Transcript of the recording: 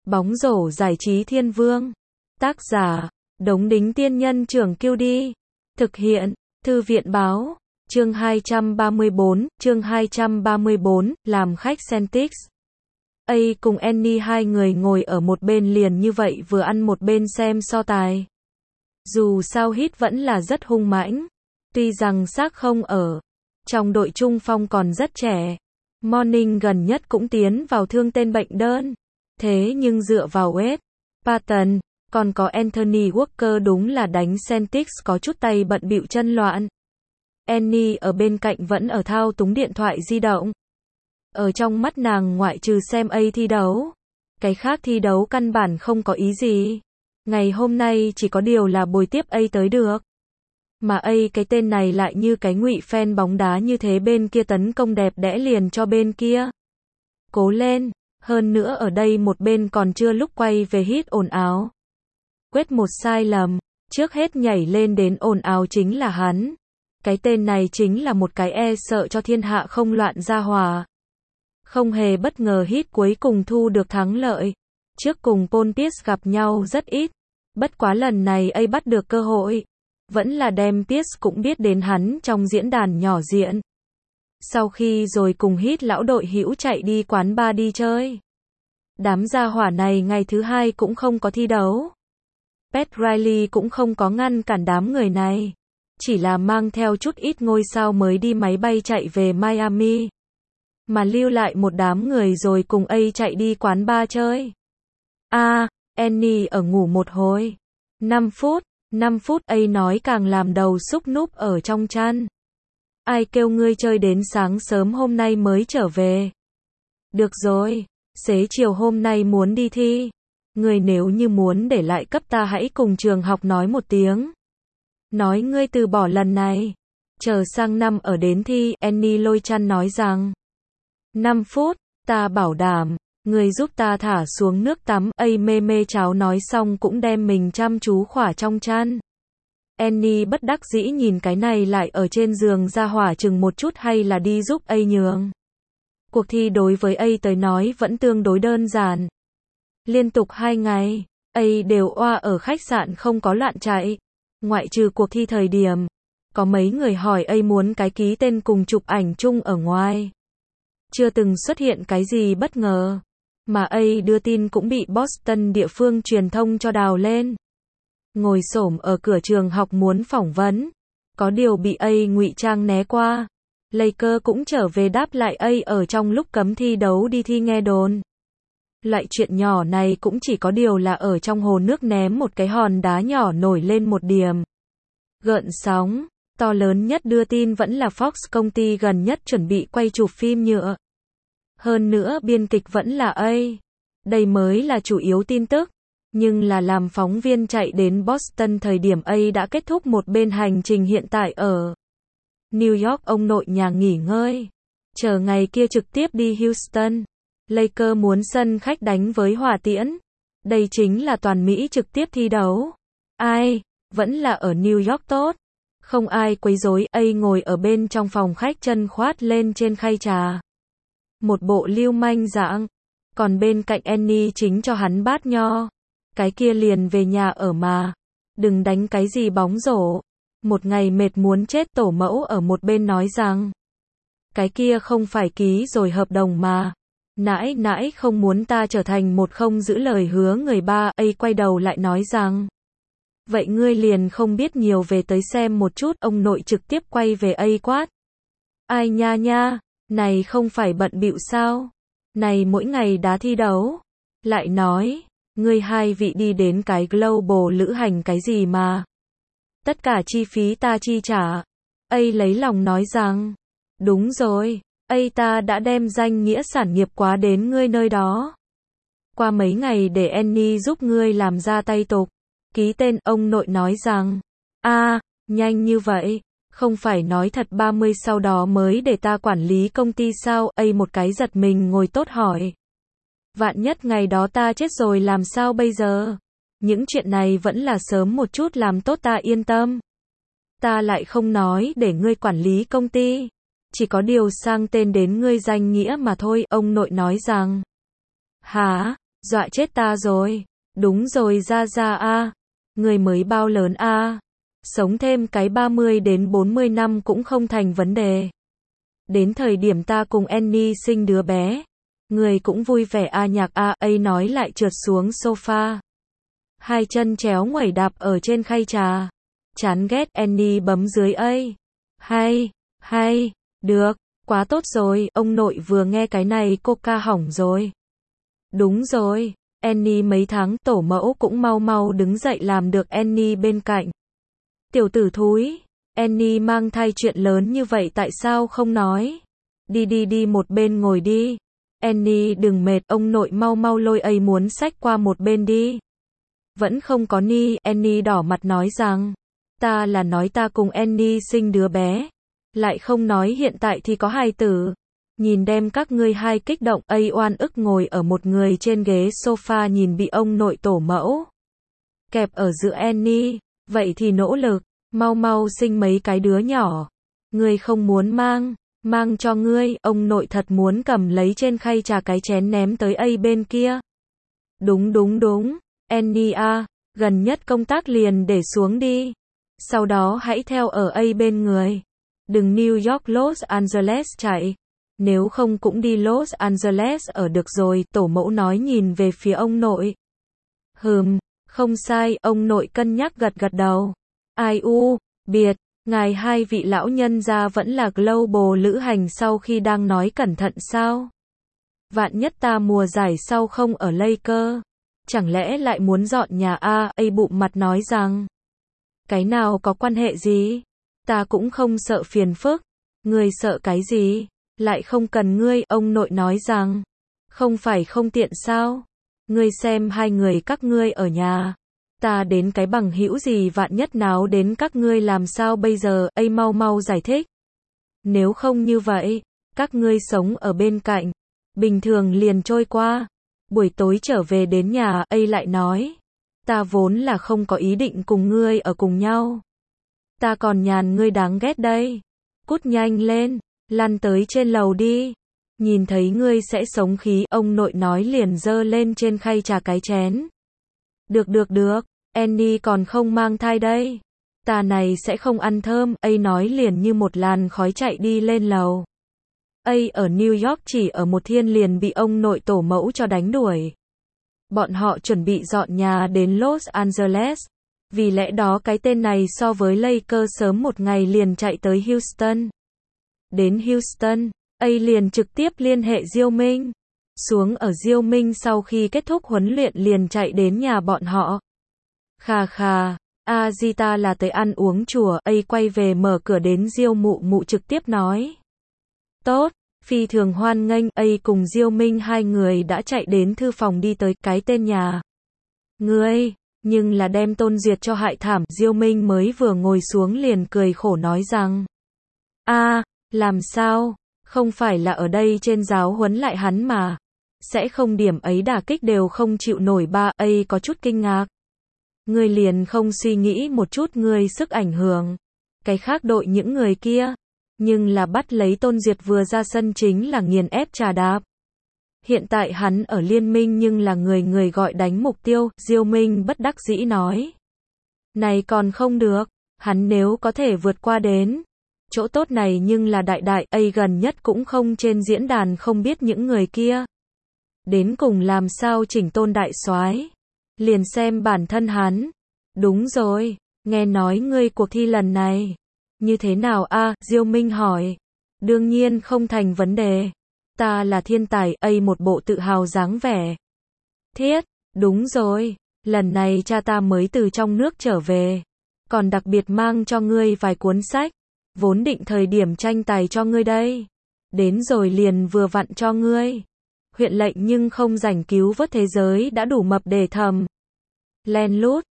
Bóng rổ giải trí thiên vương. Tác giả, Đống Đính Tiên Nhân Trưởng Kiêu Đi. Thực hiện, Thư viện Báo. Chương 234, làm khách Celtics. A cùng Annie hai người ngồi ở một bên liền như vậy vừa ăn một bên xem so tài. Dù sao Heat vẫn là rất hung mãnh. Tuy rằng xác không ở trong đội trung phong còn rất trẻ. Morning gần nhất cũng tiến vào thương tên bệnh đơn. Thế nhưng dựa vào Wade, Patton, còn có Anthony Walker đúng là đánh Celtics có chút tay bận bịu chân loạn. Annie ở bên cạnh vẫn ở thao túng điện thoại di động. Ở trong mắt nàng ngoại trừ xem A thi đấu, cái khác thi đấu căn bản không có ý gì. Ngày hôm nay chỉ có điều là bồi tiếp A tới được. Mà A cái tên này lại như cái ngụy fan bóng đá như thế, bên kia tấn công đẹp đẽ liền cho bên kia. Cố lên, hơn nữa ở đây một bên còn chưa lúc quay về Heat ồn ào. Quét một sai lầm, trước hết nhảy lên đến ồn ào chính là hắn. Cái tên này chính là một cái e sợ cho thiên hạ không loạn gia hỏa. Không hề bất ngờ Heat cuối cùng thu được thắng lợi. Trước cùng Paul Pierce gặp nhau rất ít. Bất quá lần này A bắt được cơ hội. Vẫn là đem Pierce cũng biết đến hắn trong diễn đàn nhỏ diện. Sau khi rồi cùng Heat lão đội hữu chạy đi quán bar đi chơi. Đám gia hỏa này ngày thứ hai cũng không có thi đấu. Pat Riley cũng không có ngăn cản đám người này. Chỉ là mang theo chút ít ngôi sao mới đi máy bay chạy về Miami. Mà lưu lại một đám người rồi cùng A chạy đi quán bar chơi. Annie ở ngủ một hồi. 5 phút A nói càng làm đầu xúc núp ở trong chăn. Ai kêu ngươi chơi đến sáng sớm hôm nay mới trở về. Được rồi, xế chiều hôm nay muốn đi thi. Ngươi nếu như muốn để lại cấp ta hãy cùng trường học nói một tiếng. Nói ngươi từ bỏ lần này. Chờ sang năm ở đến thi, Annie lôi chăn nói rằng. 5 phút, ta bảo đảm, ngươi giúp ta thả xuống nước tắm. A mê mê cháo nói xong cũng đem mình chăm chú khỏa trong chăn. Annie bất đắc dĩ nhìn cái này lại ở trên giường ra hỏa chừng một chút hay là đi giúp A nhường. Cuộc thi đối với A tới nói vẫn tương đối đơn giản. Liên tục 2 ngày, A đều oa ở khách sạn không có loạn chạy. Ngoại trừ cuộc thi thời điểm, có mấy người hỏi A muốn cái ký tên cùng chụp ảnh chung ở ngoài. Chưa từng xuất hiện cái gì bất ngờ. Mà A đưa tin cũng bị Boston địa phương truyền thông cho đào lên. Ngồi xổm ở cửa trường học muốn phỏng vấn. Có điều bị A ngụy trang né qua. Lakers cũng trở về đáp lại A ở trong lúc cấm thi đấu đi thi nghe đồn. Loại chuyện nhỏ này cũng chỉ có điều là ở trong hồ nước ném một cái hòn đá nhỏ nổi lên một điểm gợn sóng. To lớn nhất đưa tin vẫn là Fox, công ty gần nhất chuẩn bị quay chụp phim nhựa. Hơn nữa biên kịch vẫn là A. Đây mới là chủ yếu tin tức. Nhưng là làm phóng viên chạy đến Boston thời điểm A đã kết thúc một bên hành trình hiện tại ở New York ông nội nhà nghỉ ngơi. Chờ ngày kia trực tiếp đi Houston. Lakers muốn sân khách đánh với Hỏa Tiễn. Đây chính là toàn Mỹ trực tiếp thi đấu. Ai? Vẫn là ở New York tốt. Không ai quấy rối. A ngồi ở bên trong phòng khách chân khoát lên trên khay trà. Một bộ lưu manh dạng. Còn bên cạnh Annie chính cho hắn bát nho. Cái kia liền về nhà ở mà. Đừng đánh cái gì bóng rổ. Một ngày mệt muốn chết. Tổ mẫu ở một bên nói rằng. Cái kia không phải ký rồi hợp đồng mà. Nãi nãi không muốn ta trở thành một không giữ lời hứa người ba. A quay đầu lại nói rằng. Vậy ngươi liền không biết nhiều về tới xem một chút. Ông nội trực tiếp quay về A quát. Ai nha nha, này không phải bận bịu sao? Này mỗi ngày đá thi đấu. Lại nói, ngươi hai vị đi đến cái global lữ hành cái gì mà. Tất cả chi phí ta chi trả. A lấy lòng nói rằng. Đúng rồi, A ta đã đem danh nghĩa sản nghiệp quá đến ngươi nơi đó. Qua mấy ngày để Annie giúp ngươi làm ra tay tục. Ký tên. Ông nội nói rằng. Nhanh như vậy. Không phải nói thật 30 sau đó mới để ta quản lý công ty sao? A một cái giật mình ngồi tốt hỏi. Vạn nhất ngày đó ta chết rồi làm sao bây giờ? Những chuyện này vẫn là sớm một chút làm tốt ta yên tâm. Ta lại không nói để ngươi quản lý công ty. Chỉ có điều sang tên đến ngươi danh nghĩa mà thôi. Ông nội nói rằng. Hả? Dọa chết ta rồi. Đúng rồi ra ra a. Người mới bao lớn a. Sống thêm cái 30 đến 40 năm cũng không thành vấn đề. Đến thời điểm ta cùng Annie sinh đứa bé, người cũng vui vẻ a nhạc a. Ấy nói lại trượt xuống sofa. Hai chân chéo ngoẩy đạp ở trên khay trà. Chán ghét. Annie bấm dưới ấy. Hay, được, quá tốt rồi, ông nội vừa nghe cái này coca hỏng rồi. Đúng rồi, Annie mấy tháng tổ mẫu cũng mau mau đứng dậy làm được Annie bên cạnh. Tiểu tử thúi, Annie mang thai chuyện lớn như vậy tại sao không nói? Đi một bên ngồi đi. Annie đừng mệt, ông nội mau mau lôi ấy muốn xách qua một bên đi. Vẫn không có ni, Annie đỏ mặt nói rằng, ta là nói ta cùng Annie sinh đứa bé. Lại không nói hiện tại thì có hài tử. Nhìn đem các ngươi hai kích động, ấy oan ức ngồi ở một người trên ghế sofa nhìn bị ông nội tổ mẫu kẹp ở giữa Annie. Vậy thì nỗ lực, mau mau sinh mấy cái đứa nhỏ. Ngươi không muốn mang cho ngươi, ông nội thật muốn cầm lấy trên khay trà cái chén ném tới ấy bên kia. Đúng, Annie a, gần nhất công tác liền để xuống đi. Sau đó hãy theo ở ấy bên người. Đừng New York Los Angeles chạy. Nếu không cũng đi Los Angeles ở được rồi, tổ mẫu nói nhìn về phía ông nội. Không sai, ông nội cân nhắc gật đầu. Ai biệt, ngài hai vị lão nhân gia vẫn là global lữ hành sau khi đang nói cẩn thận sao? Vạn nhất ta mùa giải sau không ở Laker, chẳng lẽ lại muốn dọn nhà a? Ấy bụng mặt nói rằng, cái nào có quan hệ gì? Ta cũng không sợ phiền phức. Ngươi sợ cái gì? Lại không cần ngươi, ông nội nói rằng, không phải không tiện sao? Ngươi xem hai người các ngươi ở nhà. Ta đến cái bằng hữu gì vạn nhất nào đến các ngươi làm sao bây giờ? Ấy mau mau giải thích. Nếu không như vậy, các ngươi sống ở bên cạnh, bình thường liền trôi qua. Buổi tối trở về đến nhà, ấy lại nói, ta vốn là không có ý định cùng ngươi ở cùng nhau. Ta còn nhàn ngươi đáng ghét đây. Cút nhanh lên, lăn tới trên lầu đi. Nhìn thấy ngươi sẽ sống khí, ông nội nói liền giơ lên trên khay trà cái chén. Được, Annie còn không mang thai đây. Ta này sẽ không ăn thơm, ấy nói liền như một làn khói chạy đi lên lầu. Ấy ở New York chỉ ở một thiên liền bị ông nội tổ mẫu cho đánh đuổi. Bọn họ chuẩn bị dọn nhà đến Los Angeles. Vì lẽ đó cái tên này so với Lakers sớm một ngày liền chạy tới Houston. Đến Houston, ấy liền trực tiếp liên hệ Diêu Minh. Xuống ở Diêu Minh sau khi kết thúc huấn luyện liền chạy đến nhà bọn họ. Khà, Azita là tới ăn uống chùa, ấy quay về mở cửa đến Diêu mụ trực tiếp nói. Tốt, phi thường hoan nghênh, ấy cùng Diêu Minh hai người đã chạy đến thư phòng đi tới cái tên nhà. Ngươi, nhưng là đem Tôn Duyệt cho hại thảm, Diêu Minh mới vừa ngồi xuống liền cười khổ nói rằng. Làm sao? Không phải là ở đây trên giáo huấn lại hắn mà. Sẽ không điểm ấy đả kích đều không chịu nổi ba, ấy có chút kinh ngạc. Ngươi liền không suy nghĩ một chút ngươi sức ảnh hưởng. Cái khác đội những người kia. Nhưng là bắt lấy Tôn Duyệt vừa ra sân chính là nghiền ép trà đạp. Hiện tại hắn ở liên minh nhưng là người gọi đánh mục tiêu, Diêu Minh bất đắc dĩ nói. Này còn không được, hắn nếu có thể vượt qua đến chỗ tốt này nhưng là đại, ấy gần nhất cũng không trên diễn đàn không biết những người kia. Đến cùng làm sao chỉnh Tôn đại soái, liền xem bản thân hắn. Đúng rồi, nghe nói ngươi cuộc thi lần này như thế nào a? Diêu Minh hỏi. Đương nhiên không thành vấn đề. Ta là thiên tài, ấy một bộ tự hào dáng vẻ. Thiết, đúng rồi, lần này cha ta mới từ trong nước trở về. Còn đặc biệt mang cho ngươi vài cuốn sách. Vốn định thời điểm tranh tài cho ngươi đây. Đến rồi liền vừa vặn cho ngươi. Huyện lệnh nhưng không rảnh cứu vớt thế giới đã đủ mập để thầm. Len lút,